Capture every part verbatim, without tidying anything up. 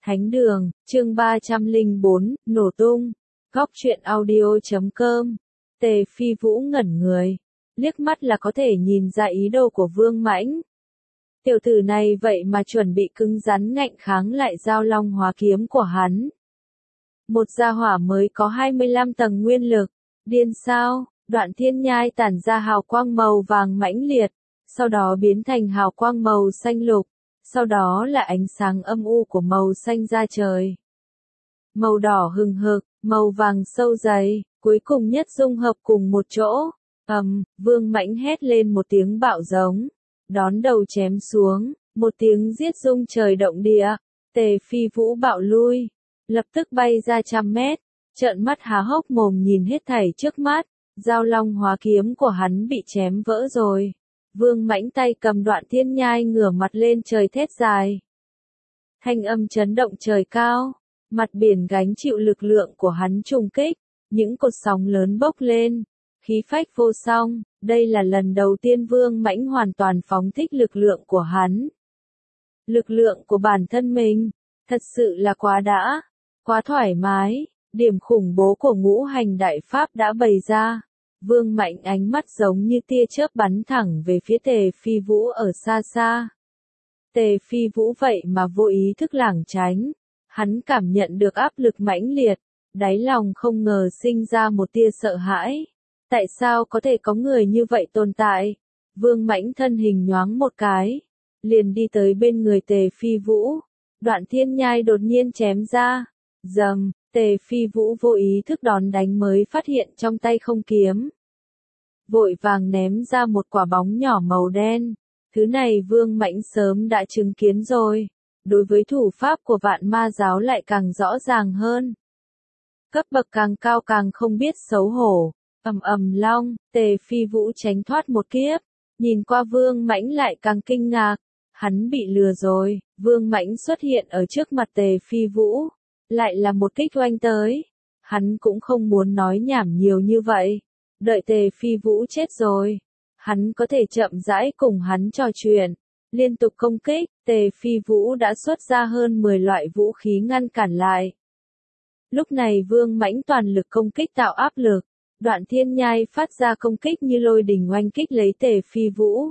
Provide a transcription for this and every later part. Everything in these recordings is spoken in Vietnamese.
Thánh đường, chương ba trăm lẻ bốn, nổ tung. Góc truyện audio chấm com. Tề Phi Vũ ngẩn người, liếc mắt là có thể nhìn ra ý đồ của Vương Mãnh. Tiểu tử này vậy mà chuẩn bị cứng rắn ngạnh kháng lại Giao Long Hóa Kiếm của hắn. Một gia hỏa mới có hai mươi lăm tầng nguyên lực, điên sao? Đoạn thiên nhai tản ra hào quang màu vàng mãnh liệt, sau đó biến thành hào quang màu xanh lục, sau đó là ánh sáng âm u của màu xanh da trời. Màu đỏ hừng hực, màu vàng sâu dày, cuối cùng nhất dung hợp cùng một chỗ. Ầm, um, Vương Mãnh hét lên một tiếng bạo giống, đón đầu chém xuống, một tiếng giết rung trời động địa. Tề Phi Vũ bạo lui, lập tức bay ra trăm mét, trợn mắt há hốc mồm nhìn hết thảy trước mắt. Giao Long Hóa Kiếm của hắn bị chém vỡ rồi. Vương Mãnh tay cầm Đoạn thiên nhai ngửa mặt lên trời thét dài. Thanh âm chấn động trời cao, mặt biển gánh chịu lực lượng của hắn trùng kích, những cột sóng lớn bốc lên, khí phách vô song. Đây là lần đầu tiên Vương Mãnh hoàn toàn phóng thích lực lượng của hắn. Lực lượng của bản thân mình, thật sự là quá đã, quá thoải mái. Điểm khủng bố của ngũ hành đại pháp đã bày ra. Vương Mãnh ánh mắt giống như tia chớp bắn thẳng về phía Tề Phi Vũ ở xa xa. Tề Phi Vũ vậy mà vô ý thức lảng tránh. Hắn cảm nhận được áp lực mãnh liệt, đáy lòng không ngờ sinh ra một tia sợ hãi. Tại sao có thể có người như vậy tồn tại? Vương Mãnh thân hình nhoáng một cái, liền đi tới bên người Tề Phi Vũ. Đoạn thiên nhai đột nhiên chém ra. Dầm, Tề Phi Vũ vô ý thức đón đánh mới phát hiện trong tay không kiếm. Vội vàng ném ra một quả bóng nhỏ màu đen. Thứ này Vương Mãnh sớm đã chứng kiến rồi. Đối với thủ pháp của Vạn Ma giáo lại càng rõ ràng hơn. Cấp bậc càng cao càng không biết xấu hổ. Ầm ầm long, Tề Phi Vũ tránh thoát một kiếp. Nhìn qua Vương Mãnh lại càng kinh ngạc. Hắn bị lừa rồi. Vương Mãnh xuất hiện ở trước mặt Tề Phi Vũ. Lại là một kích oanh tới. Hắn cũng không muốn nói nhảm nhiều như vậy. Đợi Tề Phi Vũ chết rồi, hắn có thể chậm rãi cùng hắn trò chuyện. Liên tục công kích, Tề Phi Vũ đã xuất ra hơn mười loại vũ khí ngăn cản lại. Lúc này Vương Mãnh toàn lực công kích tạo áp lực. Đoạn thiên nhai phát ra công kích như lôi đình oanh kích lấy Tề Phi Vũ.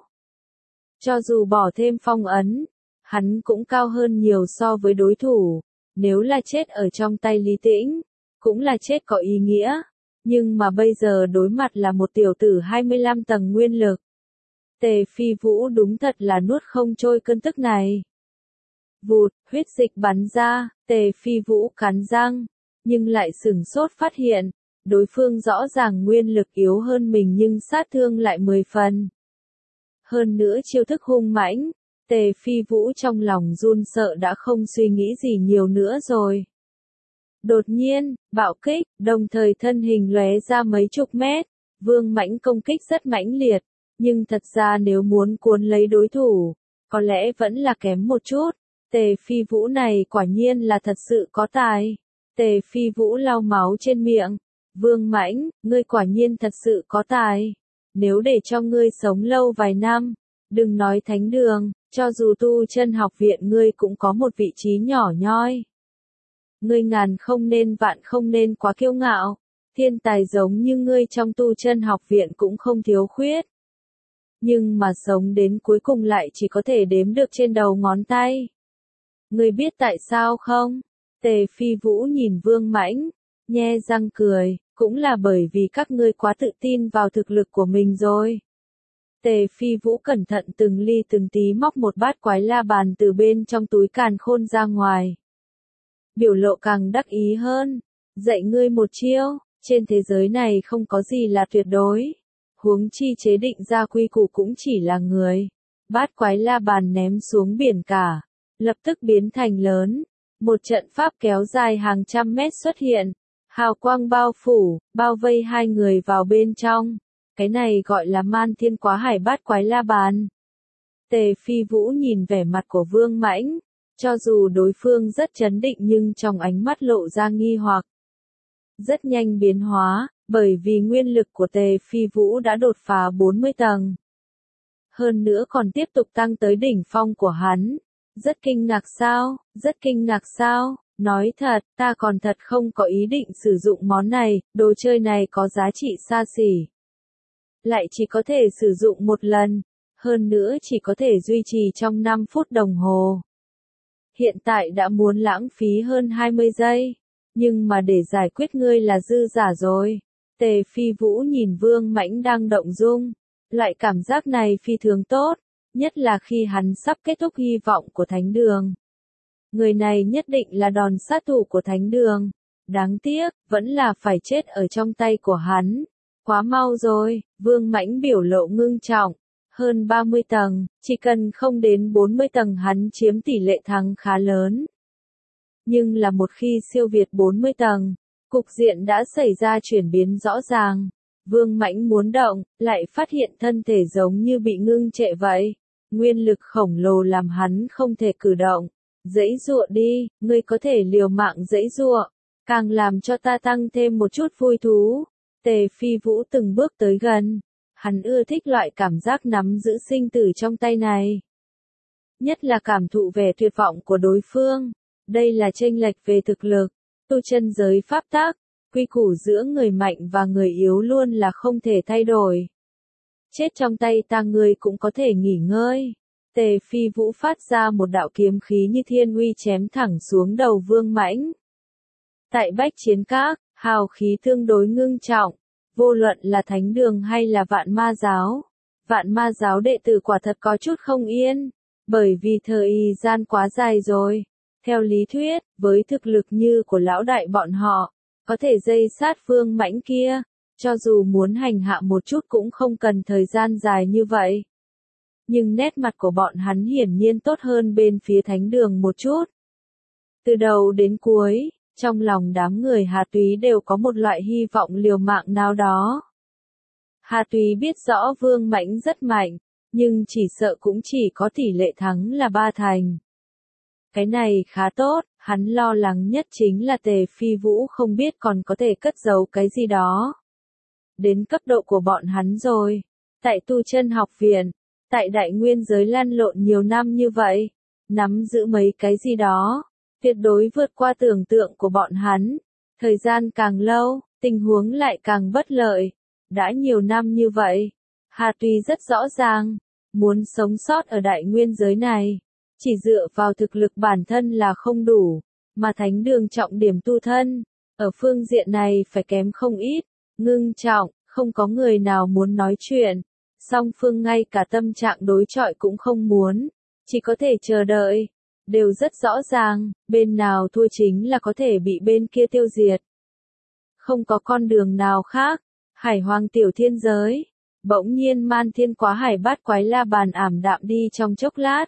Cho dù bỏ thêm phong ấn, hắn cũng cao hơn nhiều so với đối thủ. Nếu là chết ở trong tay Lý Tĩnh, cũng là chết có ý nghĩa. Nhưng mà bây giờ đối mặt là một tiểu tử hai mươi lăm tầng nguyên lực. Tề Phi Vũ đúng thật là nuốt không trôi cơn tức này. Vụt, huyết dịch bắn ra, Tề Phi Vũ cắn răng, nhưng lại sửng sốt phát hiện, đối phương rõ ràng nguyên lực yếu hơn mình nhưng sát thương lại mười phần. Hơn nữa chiêu thức hung mãnh, Tề Phi Vũ trong lòng run sợ đã không suy nghĩ gì nhiều nữa rồi. Đột nhiên, bạo kích, đồng thời thân hình lóe ra mấy chục mét. Vương Mãnh công kích rất mãnh liệt, nhưng thật ra nếu muốn cuốn lấy đối thủ, có lẽ vẫn là kém một chút. Tề Phi Vũ này quả nhiên là thật sự có tài. Tề Phi Vũ lau máu trên miệng. Vương Mãnh, ngươi quả nhiên thật sự có tài. Nếu để cho ngươi sống lâu vài năm, đừng nói thánh đường, cho dù tu chân học viện ngươi cũng có một vị trí nhỏ nhoi. Ngươi ngàn không nên vạn không nên quá kiêu ngạo, thiên tài giống như ngươi trong tu chân học viện cũng không thiếu khuyết. Nhưng mà sống đến cuối cùng lại chỉ có thể đếm được trên đầu ngón tay. Ngươi biết tại sao không? Tề Phi Vũ nhìn Vương Mãnh, nhe răng cười, cũng là bởi vì các ngươi quá tự tin vào thực lực của mình rồi. Tề Phi Vũ cẩn thận từng ly từng tí móc một bát quái la bàn từ bên trong túi càn khôn ra ngoài. Biểu lộ càng đắc ý hơn, dạy ngươi một chiêu, trên thế giới này không có gì là tuyệt đối, huống chi chế định ra quy củ cũng chỉ là người. Bát quái la bàn ném xuống biển cả, lập tức biến thành lớn, một trận pháp kéo dài hàng trăm mét xuất hiện, hào quang bao phủ, bao vây hai người vào bên trong, cái này gọi là man thiên quá hải bát quái la bàn. Tề Phi Vũ nhìn vẻ mặt của Vương Mãnh. Cho dù đối phương rất chấn định nhưng trong ánh mắt lộ ra nghi hoặc. Rất nhanh biến hóa, bởi vì nguyên lực của Tề Phi Vũ đã đột phá bốn mươi tầng. Hơn nữa còn tiếp tục tăng tới đỉnh phong của hắn. Rất kinh ngạc sao, rất kinh ngạc sao, nói thật, ta còn thật không có ý định sử dụng món này, đồ chơi này có giá trị xa xỉ. Lại chỉ có thể sử dụng một lần, hơn nữa chỉ có thể duy trì trong năm phút đồng hồ. Hiện tại đã muốn lãng phí hơn hai mươi giây, nhưng mà để giải quyết ngươi là dư giả rồi. Tề Phi Vũ nhìn Vương Mãnh đang động dung, loại cảm giác này phi thường tốt, nhất là khi hắn sắp kết thúc hy vọng của Thánh Đường. Người này nhất định là đòn sát thủ của Thánh Đường, đáng tiếc, vẫn là phải chết ở trong tay của hắn. Quá mau rồi, Vương Mãnh biểu lộ ngưng trọng, hơn ba mươi tầng, chỉ cần không đến bốn mươi tầng hắn chiếm tỷ lệ thắng khá lớn. Nhưng là một khi siêu việt bốn mươi tầng, cục diện đã xảy ra chuyển biến rõ ràng. Vương Mãnh muốn động, lại phát hiện thân thể giống như bị ngưng trệ vậy. Nguyên lực khổng lồ làm hắn không thể cử động. Giãy giụa đi, ngươi có thể liều mạng giãy giụa, càng làm cho ta tăng thêm một chút vui thú. Tề Phi Vũ từng bước tới gần. Hắn ưa thích loại cảm giác nắm giữ sinh tử trong tay này. Nhất là cảm thụ về tuyệt vọng của đối phương. Đây là chênh lệch về thực lực, tu chân giới pháp tắc, quy củ giữa người mạnh và người yếu luôn là không thể thay đổi. Chết trong tay ta ngươi cũng có thể nghỉ ngơi. Tề Phi Vũ phát ra một đạo kiếm khí như thiên uy chém thẳng xuống đầu Vương Mãnh. Tại Bách Chiến Các, hào khí tương đối ngưng trọng, vô luận là Thánh Đường hay là Vạn Ma Giáo. Vạn Ma Giáo đệ tử quả thật có chút không yên, bởi vì thời gian quá dài rồi. Theo lý thuyết, với thực lực như của lão đại bọn họ, có thể dây sát Vương Mãnh kia, cho dù muốn hành hạ một chút cũng không cần thời gian dài như vậy. Nhưng nét mặt của bọn hắn hiển nhiên tốt hơn bên phía Thánh Đường một chút. Từ đầu đến cuối, trong lòng đám người Hà Túy đều có một loại hy vọng liều mạng nào đó. Hà Túy biết rõ Vương Mãnh rất mạnh, nhưng chỉ sợ cũng chỉ có tỷ lệ thắng là ba thành. Cái này khá tốt, hắn lo lắng nhất chính là Tề Phi Vũ không biết còn có thể cất giấu cái gì đó. Đến cấp độ của bọn hắn rồi. Tại tu chân học viện, tại đại nguyên giới lăn lộn nhiều năm như vậy, nắm giữ mấy cái gì đó, tuyệt đối vượt qua tưởng tượng của bọn hắn. Thời gian càng lâu, tình huống lại càng bất lợi. Đã nhiều năm như vậy, Hà Tuy rất rõ ràng, muốn sống sót ở đại nguyên giới này. Chỉ dựa vào thực lực bản thân là không đủ, mà Thánh Đường trọng điểm tu thân, ở phương diện này phải kém không ít, ngưng trọng, không có người nào muốn nói chuyện, song phương ngay cả tâm trạng đối chọi cũng không muốn, chỉ có thể chờ đợi, đều rất rõ ràng, bên nào thua chính là có thể bị bên kia tiêu diệt. Không có con đường nào khác, Hải Hoàng tiểu thiên giới, bỗng nhiên Man Thiên Quá Hải Bát Quái La Bàn ảm đạm đi trong chốc lát.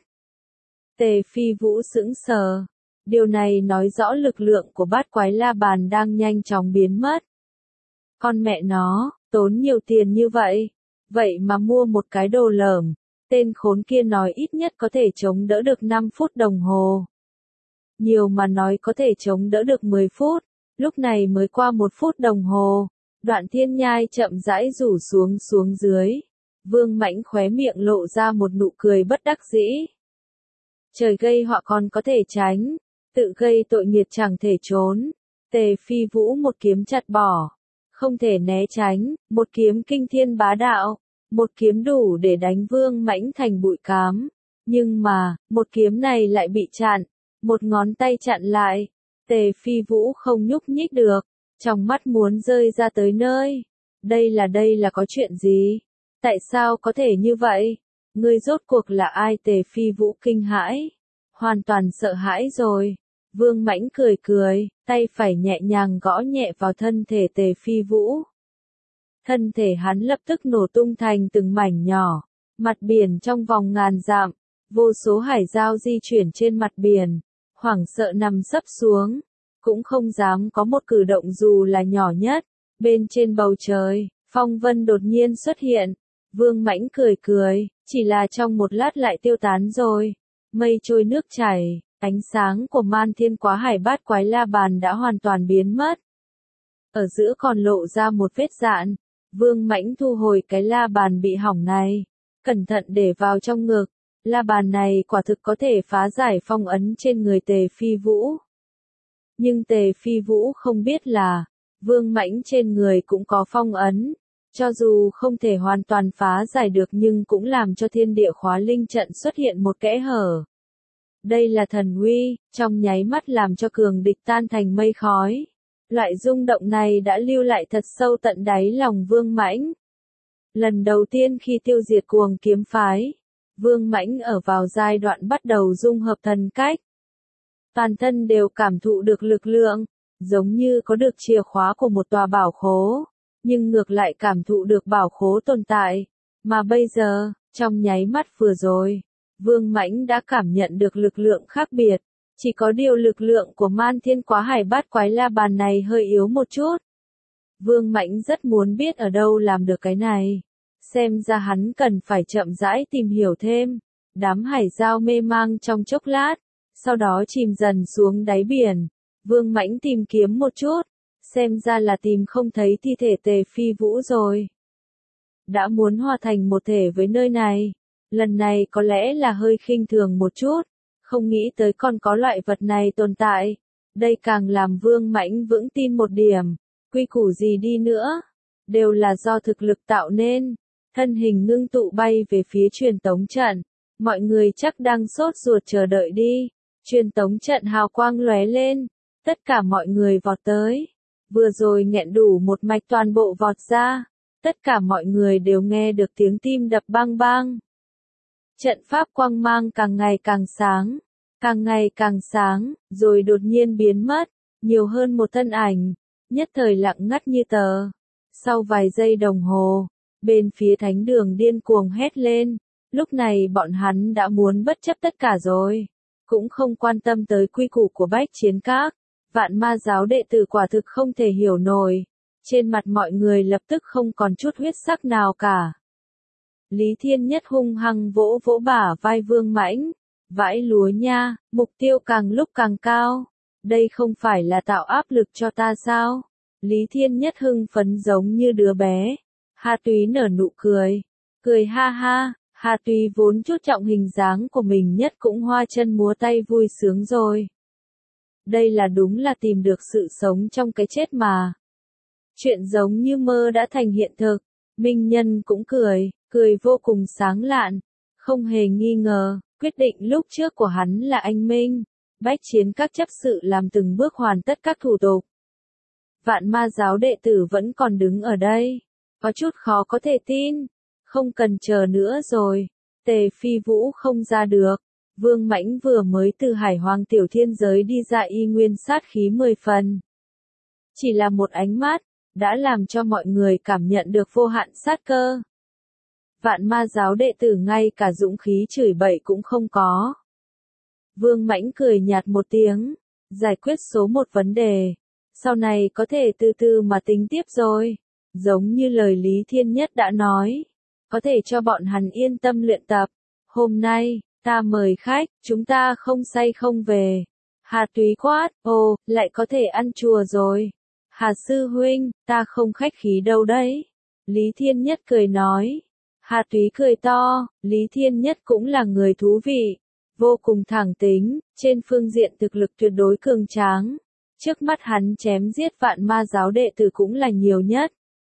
Tề Phi Vũ sững sờ. Điều này nói rõ lực lượng của Bát Quái La Bàn đang nhanh chóng biến mất. Con mẹ nó, tốn nhiều tiền như vậy. Vậy mà mua một cái đồ lởm. Tên khốn kia nói ít nhất có thể chống đỡ được năm phút đồng hồ. Nhiều mà nói có thể chống đỡ được mười phút. Lúc này mới qua một phút đồng hồ. Đoạn Thiên Nhai chậm rãi rủ xuống xuống dưới. Vương Mãnh khóe miệng lộ ra một nụ cười bất đắc dĩ. Trời gây họa còn có thể tránh, tự gây tội nghiệt chẳng thể trốn. Tề Phi Vũ một kiếm chặt bỏ, không thể né tránh, một kiếm kinh thiên bá đạo, một kiếm đủ để đánh Vương Mãnh thành bụi cám. Nhưng mà, một kiếm này lại bị chặn, một ngón tay chặn lại. Tề Phi Vũ không nhúc nhích được, trong mắt muốn rơi ra tới nơi. Đây là đây là có chuyện gì? Tại sao có thể như vậy? Ngươi rốt cuộc là ai? Tề Phi Vũ kinh hãi, hoàn toàn sợ hãi rồi. Vương Mãnh cười cười, tay phải nhẹ nhàng gõ nhẹ vào thân thể Tề Phi Vũ. Thân thể hắn lập tức nổ tung thành từng mảnh nhỏ, mặt biển trong vòng ngàn dặm, vô số hải giao di chuyển trên mặt biển, hoảng sợ nằm sấp xuống, cũng không dám có một cử động dù là nhỏ nhất. Bên trên bầu trời, phong vân đột nhiên xuất hiện. Vương Mãnh cười cười, chỉ là trong một lát lại tiêu tán rồi. Mây trôi nước chảy, ánh sáng của Man Thiên Quá Hải Bát Quái La Bàn đã hoàn toàn biến mất. Ở giữa còn lộ ra một vết dạn. Vương Mãnh thu hồi cái la bàn bị hỏng này, cẩn thận để vào trong ngực. La bàn này quả thực có thể phá giải phong ấn trên người Tề Phi Vũ. Nhưng Tề Phi Vũ không biết là, Vương Mãnh trên người cũng có phong ấn, cho dù không thể hoàn toàn phá giải được nhưng cũng làm cho thiên địa khóa linh trận xuất hiện một kẽ hở. Đây là thần uy, trong nháy mắt làm cho cường địch tan thành mây khói. Loại rung động này đã lưu lại thật sâu tận đáy lòng Vương Mãnh. Lần đầu tiên khi tiêu diệt Cuồng Kiếm Phái, Vương Mãnh ở vào giai đoạn bắt đầu dung hợp thần cách. Toàn thân đều cảm thụ được lực lượng, giống như có được chìa khóa của một tòa bảo khố, nhưng ngược lại cảm thụ được bảo khố tồn tại. Mà bây giờ, trong nháy mắt vừa rồi, Vương Mãnh đã cảm nhận được lực lượng khác biệt. Chỉ có điều lực lượng của Man Thiên Quá Hải Bát Quái La Bàn này hơi yếu một chút. Vương Mãnh rất muốn biết ở đâu làm được cái này. Xem ra hắn cần phải chậm rãi tìm hiểu thêm. Đám hải giao mê mang trong chốc lát, sau đó chìm dần xuống đáy biển. Vương Mãnh tìm kiếm một chút, xem ra là tìm không thấy thi thể Tề Phi Vũ rồi. Đã muốn hòa thành một thể với nơi này, lần này có lẽ là hơi khinh thường một chút, không nghĩ tới còn có loại vật này tồn tại. Đây càng làm Vương Mãnh vững tin một điểm, quy củ gì đi nữa, đều là do thực lực tạo nên. Thân hình ngưng tụ bay về phía truyền tống trận, mọi người chắc đang sốt ruột chờ đợi đi. Truyền tống trận hào quang lóe lên, tất cả mọi người vọt tới. Vừa rồi nghẹn đủ một mạch toàn bộ vọt ra, tất cả mọi người đều nghe được tiếng tim đập bang bang. Trận pháp quang mang càng ngày càng sáng, càng ngày càng sáng, rồi đột nhiên biến mất, nhiều hơn một thân ảnh, nhất thời lặng ngắt như tờ. Sau vài giây đồng hồ, bên phía thánh đường điên cuồng hét lên, lúc này bọn hắn đã muốn bất chấp tất cả rồi, cũng không quan tâm tới quy củ của Bách Chiến Các. Vạn Ma giáo đệ tử quả thực không thể hiểu nổi, trên mặt mọi người lập tức không còn chút huyết sắc nào cả. Lý Thiên Nhất hung hăng vỗ vỗ bả vai Vương Mãnh, vãi lúa nha, mục tiêu càng lúc càng cao, đây không phải là tạo áp lực cho ta sao? Lý Thiên Nhất hưng phấn giống như đứa bé. Hà Túy nở nụ cười, cười ha ha. Hà Túy vốn chút trọng hình dáng của mình nhất cũng hoa chân múa tay vui sướng rồi. Đây là đúng là tìm được sự sống trong cái chết mà. Chuyện giống như mơ đã thành hiện thực. Minh Nhân cũng cười, cười vô cùng sáng lạn. Không hề nghi ngờ, quyết định lúc trước của hắn là anh Minh. Bách Chiến Các chấp sự làm từng bước hoàn tất các thủ tục. Vạn Ma giáo đệ tử vẫn còn đứng ở đây. Có chút khó có thể tin. Không cần chờ nữa rồi. Tề Phi Vũ không ra được. Vương Mãnh vừa mới từ Hải Hoàng tiểu thiên giới đi ra y nguyên sát khí mười phần. Chỉ là một ánh mắt, đã làm cho mọi người cảm nhận được vô hạn sát cơ. Vạn Ma giáo đệ tử ngay cả dũng khí chửi bậy cũng không có. Vương Mãnh cười nhạt một tiếng, giải quyết số một vấn đề. Sau này có thể từ từ mà tính tiếp rồi. Giống như lời Lý Thiên Nhất đã nói, có thể cho bọn hắn yên tâm luyện tập. Hôm nay, ta mời khách, chúng ta không say không về. Hà Túy quát, ồ, lại có thể ăn chùa rồi. Hà sư huynh, ta không khách khí đâu đấy. Lý Thiên Nhất cười nói. Hà Túy cười to, Lý Thiên Nhất cũng là người thú vị, vô cùng thẳng tính, trên phương diện thực lực tuyệt đối cường tráng. Trước mắt hắn chém giết Vạn Ma giáo đệ tử cũng là nhiều nhất.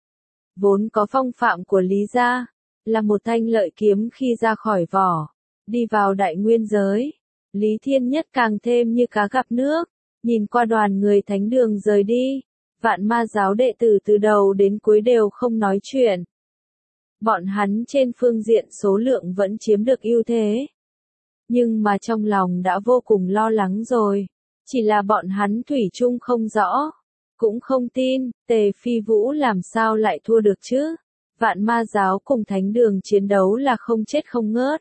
Vốn có phong phạm của Lý gia, là một thanh lợi kiếm khi ra khỏi vỏ, đi vào đại nguyên giới. Lý Thiên Nhất càng thêm như cá gặp nước, nhìn qua đoàn người thánh đường rời đi, Vạn Ma giáo đệ tử từ đầu đến cuối đều không nói chuyện. Bọn hắn trên phương diện số lượng vẫn chiếm được ưu thế. Nhưng mà trong lòng đã vô cùng lo lắng rồi. Chỉ là bọn hắn thủy chung không rõ. Cũng không tin, Tề Phi Vũ làm sao lại thua được chứ. Vạn Ma giáo cùng thánh đường chiến đấu là không chết không ngớt.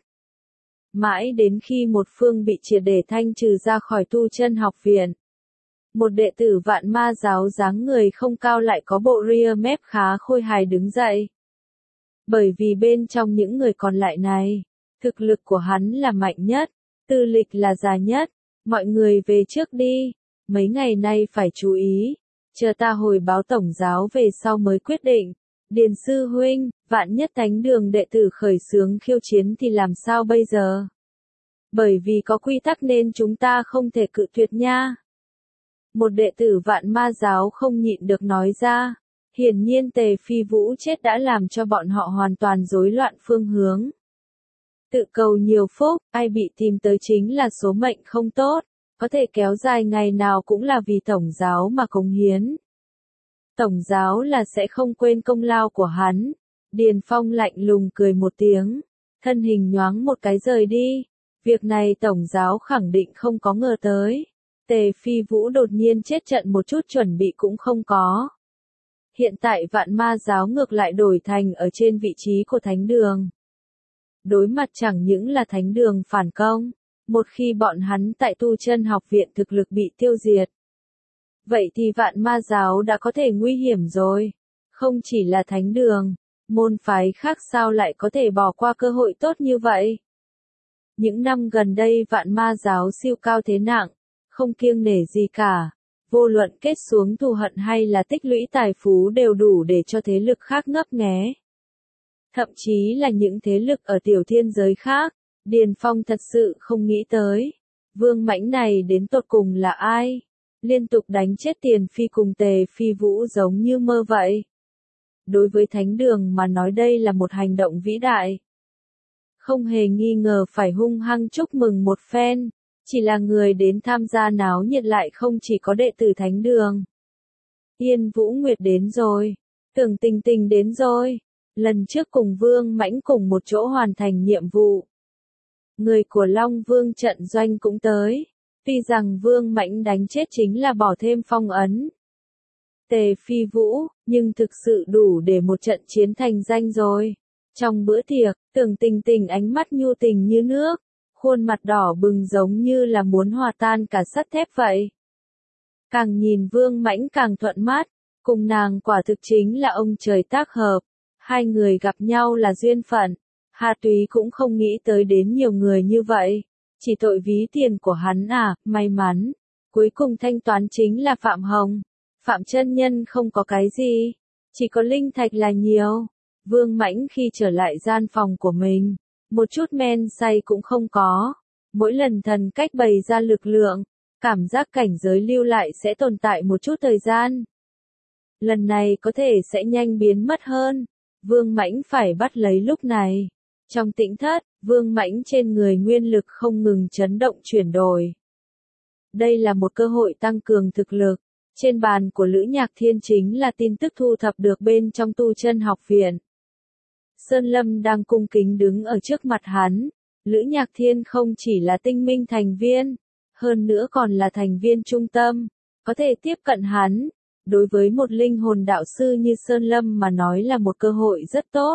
Mãi đến khi một phương bị triệt để thanh trừ ra khỏi tu chân học viện. Một đệ tử Vạn Ma giáo dáng người không cao lại có bộ ria mép khá khôi hài đứng dậy. Bởi vì bên trong những người còn lại này, thực lực của hắn là mạnh nhất, tư lịch là già nhất, mọi người về trước đi, mấy ngày nay phải chú ý, chờ ta hồi báo tổng giáo về sau mới quyết định. Điền sư huynh, Vạn Nhất Thánh đường đệ tử khởi xướng khiêu chiến thì làm sao bây giờ? Bởi vì có quy tắc nên chúng ta không thể cự tuyệt nha. Một đệ tử Vạn Ma giáo không nhịn được nói ra. Hiển nhiên Tề Phi Vũ chết đã làm cho bọn họ hoàn toàn rối loạn phương hướng. Tự cầu nhiều phúc, ai bị tìm tới chính là số mệnh không tốt, có thể kéo dài ngày nào cũng là vì tổng giáo mà cống hiến. Tổng giáo là sẽ không quên công lao của hắn. Điền Phong lạnh lùng cười một tiếng, thân hình nhoáng một cái rời đi. Việc này tổng giáo khẳng định không có ngờ tới. Tề Phi Vũ đột nhiên chết trận một chút chuẩn bị cũng không có. Hiện tại Vạn Ma giáo ngược lại đổi thành ở trên vị trí của thánh đường. Đối mặt chẳng những là thánh đường phản công, một khi bọn hắn tại tu chân học viện thực lực bị tiêu diệt. Vậy thì Vạn Ma giáo đã có thể nguy hiểm rồi. Không chỉ là thánh đường, môn phái khác sao lại có thể bỏ qua cơ hội tốt như vậy. Những năm gần đây Vạn Ma giáo siêu cao thế nặng, không kiêng nể gì cả. Vô luận kết xuống thù hận hay là tích lũy tài phú đều đủ để cho thế lực khác ngấp nghé. Thậm chí là những thế lực ở tiểu thiên giới khác, Điền Phong thật sự không nghĩ tới. Vương Mãnh này đến tột cùng là ai? Liên tục đánh chết Tiền Phi cùng Tề Phi Vũ giống như mơ vậy. Đối với thánh đường mà nói đây là một hành động vĩ đại. Không hề nghi ngờ phải hung hăng chúc mừng một phen. Chỉ là người đến tham gia náo nhiệt lại không chỉ có đệ tử thánh đường. Yên Vũ Nguyệt đến rồi. Tưởng Tình Tình đến rồi. Lần trước cùng Vương Mãnh cùng một chỗ hoàn thành nhiệm vụ. Người của Long Vương trận doanh cũng tới. Tuy rằng Vương Mãnh đánh chết chính là bỏ thêm phong ấn. Tề Phi Vũ, nhưng thực sự đủ để một trận chiến thành danh rồi. Trong bữa tiệc, Tưởng Tình Tình ánh mắt nhu tình như nước. Khuôn mặt đỏ bừng giống như là muốn hòa tan cả sắt thép vậy. Càng nhìn Vương Mãnh càng thuận mắt, cùng nàng quả thực chính là ông trời tác hợp. Hai người gặp nhau là duyên phận. Hà Túy cũng không nghĩ tới đến nhiều người như vậy. Chỉ tội ví tiền của hắn à, may mắn. Cuối cùng thanh toán chính là Phạm Hồng. Phạm chân nhân không có cái gì. Chỉ có linh thạch là nhiều. Vương Mãnh khi trở lại gian phòng của mình. Một chút men say cũng không có. Mỗi lần thần cách bày ra lực lượng, cảm giác cảnh giới lưu lại sẽ tồn tại một chút thời gian. Lần này có thể sẽ nhanh biến mất hơn. Vương Mãnh phải bắt lấy lúc này. Trong tĩnh thất, Vương Mãnh trên người nguyên lực không ngừng chấn động chuyển đổi. Đây là một cơ hội tăng cường thực lực. Trên bàn của Lữ Nhạc Thiên chính là tin tức thu thập được bên trong tu chân học viện. Sơn Lâm đang cung kính đứng ở trước mặt hắn. Lữ Nhạc Thiên không chỉ là tinh minh thành viên, hơn nữa còn là thành viên trung tâm, có thể tiếp cận hắn. Đối với một linh hồn đạo sư như Sơn Lâm mà nói là một cơ hội rất tốt.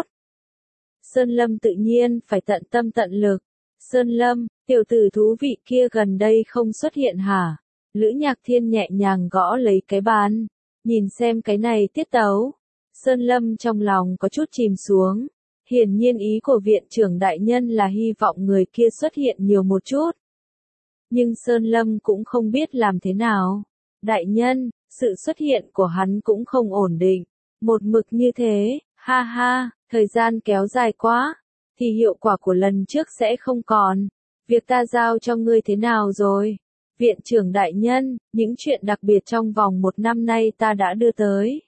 Sơn Lâm tự nhiên phải tận tâm tận lực. Sơn Lâm, tiểu tử thú vị kia gần đây không xuất hiện hả? Lữ Nhạc Thiên nhẹ nhàng gõ lấy cái bàn. Nhìn xem cái này tiết tấu. Sơn Lâm trong lòng có chút chìm xuống. Hiển nhiên ý của viện trưởng đại nhân là hy vọng người kia xuất hiện nhiều một chút. Nhưng Sơn Lâm cũng không biết làm thế nào. Đại nhân, sự xuất hiện của hắn cũng không ổn định. Một mực như thế, ha ha, thời gian kéo dài quá, thì hiệu quả của lần trước sẽ không còn. Việc ta giao cho ngươi thế nào rồi? Viện trưởng đại nhân, những chuyện đặc biệt trong vòng một năm nay ta đã đưa tới.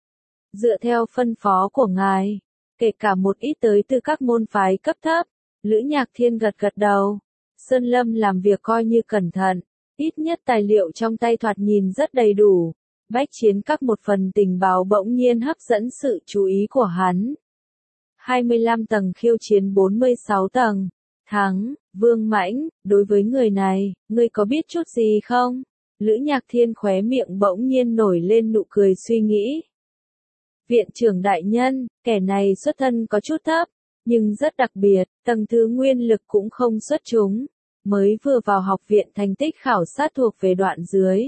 Dựa theo phân phó của ngài, kể cả một ít tới từ các môn phái cấp thấp. Lữ Nhạc Thiên gật gật đầu. Sơn Lâm làm việc coi như cẩn thận. Ít nhất tài liệu trong tay thoạt nhìn rất đầy đủ. Bách chiến các một phần tình báo bỗng nhiên hấp dẫn sự chú ý của hắn. hai mươi lăm tầng khiêu chiến bốn mươi sáu tầng. Thắng, Vương Mãnh, đối với người này, ngươi có biết chút gì không? Lữ Nhạc Thiên khóe miệng bỗng nhiên nổi lên nụ cười suy nghĩ. Viện trưởng đại nhân, kẻ này xuất thân có chút thấp, nhưng rất đặc biệt, tầng thứ nguyên lực cũng không xuất chúng. Mới vừa vào học viện thành tích khảo sát thuộc về đoạn dưới.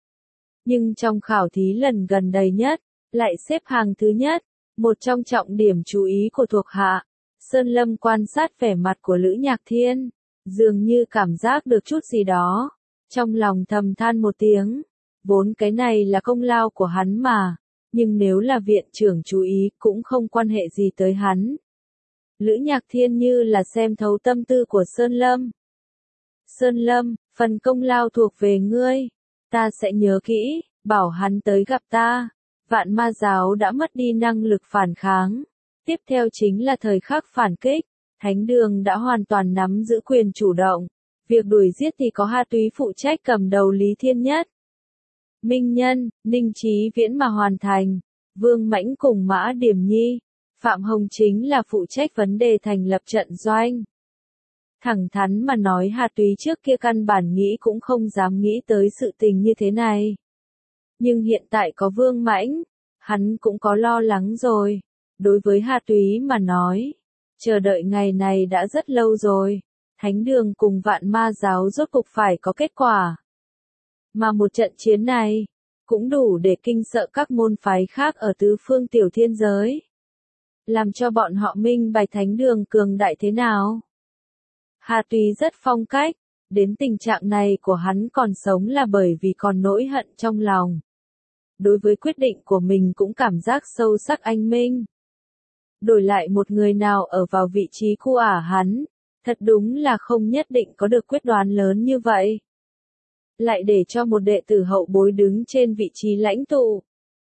Nhưng trong khảo thí lần gần đây nhất, lại xếp hàng thứ nhất, một trong trọng điểm chú ý của thuộc hạ. Sơn Lâm quan sát vẻ mặt của Lữ Nhạc Thiên, dường như cảm giác được chút gì đó. Trong lòng thầm than một tiếng, vốn cái này là công lao của hắn mà, nhưng nếu là viện trưởng chú ý cũng không quan hệ gì tới hắn. Lữ Nhạc Thiên như là xem thấu tâm tư của Sơn Lâm. Sơn Lâm, phần công lao thuộc về ngươi. Ta sẽ nhớ kỹ, bảo hắn tới gặp ta. Vạn ma giáo đã mất đi năng lực phản kháng. Tiếp theo chính là thời khắc phản kích. Thánh đường đã hoàn toàn nắm giữ quyền chủ động. Việc đuổi giết thì có Ha Túy phụ trách cầm đầu Lý Thiên Nhất. Minh Nhân, Ninh Chí Viễn mà hoàn thành. Vương Mãnh cùng Mã Điểm Nhi. Phạm Hồng chính là phụ trách vấn đề thành lập trận doanh. Thẳng thắn mà nói Hà Túy trước kia căn bản nghĩ cũng không dám nghĩ tới sự tình như thế này. Nhưng hiện tại có Vương Mãnh, hắn cũng có lo lắng rồi. Đối với Hà Túy mà nói, chờ đợi ngày này đã rất lâu rồi. Thánh đường cùng Vạn Ma giáo rốt cục phải có kết quả. Mà một trận chiến này, cũng đủ để kinh sợ các môn phái khác ở tứ phương tiểu thiên giới. Làm cho bọn họ minh bạch thánh đường cường đại thế nào. Hà Túy rất phong cách, đến tình trạng này của hắn còn sống là bởi vì còn nỗi hận trong lòng. Đối với quyết định của mình cũng cảm giác sâu sắc anh minh. Đổi lại một người nào ở vào vị trí khu ả hắn, thật đúng là không nhất định có được quyết đoán lớn như vậy. Lại để cho một đệ tử hậu bối đứng trên vị trí lãnh tụ.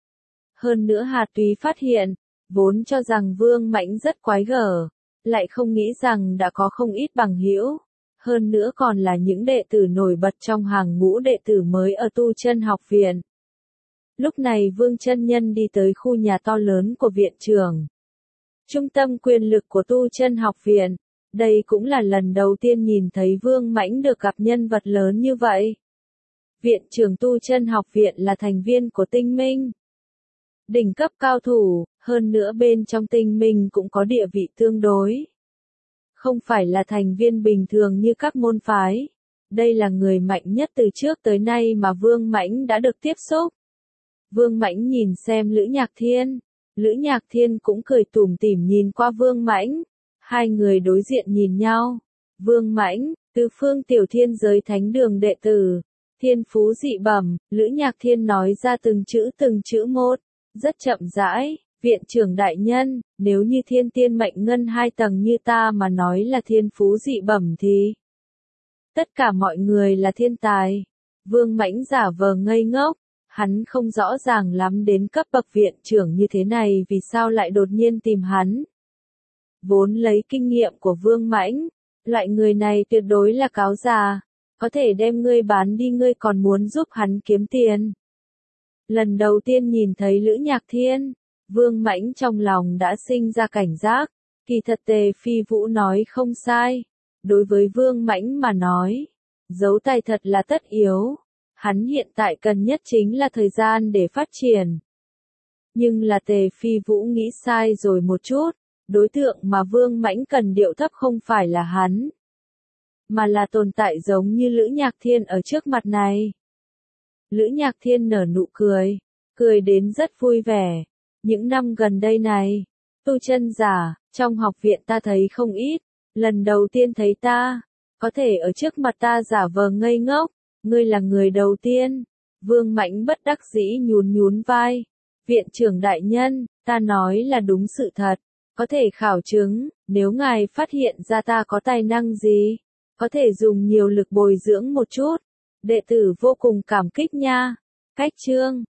Hơn nữa Hà Túy phát hiện, vốn cho rằng Vương Mãnh rất quái gở, lại không nghĩ rằng đã có không ít bằng hữu, hơn nữa còn là những đệ tử nổi bật trong hàng ngũ đệ tử mới ở Tu Chân học viện. Lúc này Vương chân nhân đi tới khu nhà to lớn của viện trưởng. Trung tâm quyền lực của Tu Chân học viện, đây cũng là lần đầu tiên nhìn thấy Vương Mãnh được gặp nhân vật lớn như vậy. Viện trưởng Tu Chân học viện là thành viên của Tinh Minh. Đỉnh cấp cao thủ, hơn nữa bên trong Tinh Minh cũng có địa vị tương đối. Không phải là thành viên bình thường như các môn phái. Đây là người mạnh nhất từ trước tới nay mà Vương Mãnh đã được tiếp xúc. Vương Mãnh nhìn xem Lữ Nhạc Thiên. Lữ Nhạc Thiên cũng cười tủm tỉm nhìn qua Vương Mãnh. Hai người đối diện nhìn nhau. Vương Mãnh, tứ phương tiểu thiên giới thánh đường đệ tử. Thiên phú dị bẩm, Lữ Nhạc Thiên nói ra từng chữ từng chữ một. Rất chậm rãi, viện trưởng đại nhân, nếu như thiên tiên mệnh ngân hai tầng như ta mà nói là thiên phú dị bẩm thì tất cả mọi người là thiên tài. Vương Mãnh giả vờ ngây ngốc, hắn không rõ ràng lắm đến cấp bậc viện trưởng như thế này vì sao lại đột nhiên tìm hắn. Vốn lấy kinh nghiệm của Vương Mãnh, loại người này tuyệt đối là cáo già, có thể đem ngươi bán đi ngươi còn muốn giúp hắn kiếm tiền. Lần đầu tiên nhìn thấy Lữ Nhạc Thiên, Vương Mãnh trong lòng đã sinh ra cảnh giác, kỳ thật Tề Phi Vũ nói không sai. Đối với Vương Mãnh mà nói, giấu tài thật là tất yếu, hắn hiện tại cần nhất chính là thời gian để phát triển. Nhưng là Tề Phi Vũ nghĩ sai rồi một chút, đối tượng mà Vương Mãnh cần điệu thấp không phải là hắn, mà là tồn tại giống như Lữ Nhạc Thiên ở trước mặt này. Lữ Nhạc Thiên nở nụ cười, cười đến rất vui vẻ. Những năm gần đây này, tu chân giả, trong học viện ta thấy không ít, lần đầu tiên thấy ta, có thể ở trước mặt ta giả vờ ngây ngốc, ngươi là người đầu tiên. Vương Mãnh bất đắc dĩ nhún nhún vai. Viện trưởng đại nhân, ta nói là đúng sự thật, có thể khảo chứng, nếu ngài phát hiện ra ta có tài năng gì, có thể dùng nhiều lực bồi dưỡng một chút. Đệ tử vô cùng cảm kích nha. Cách chương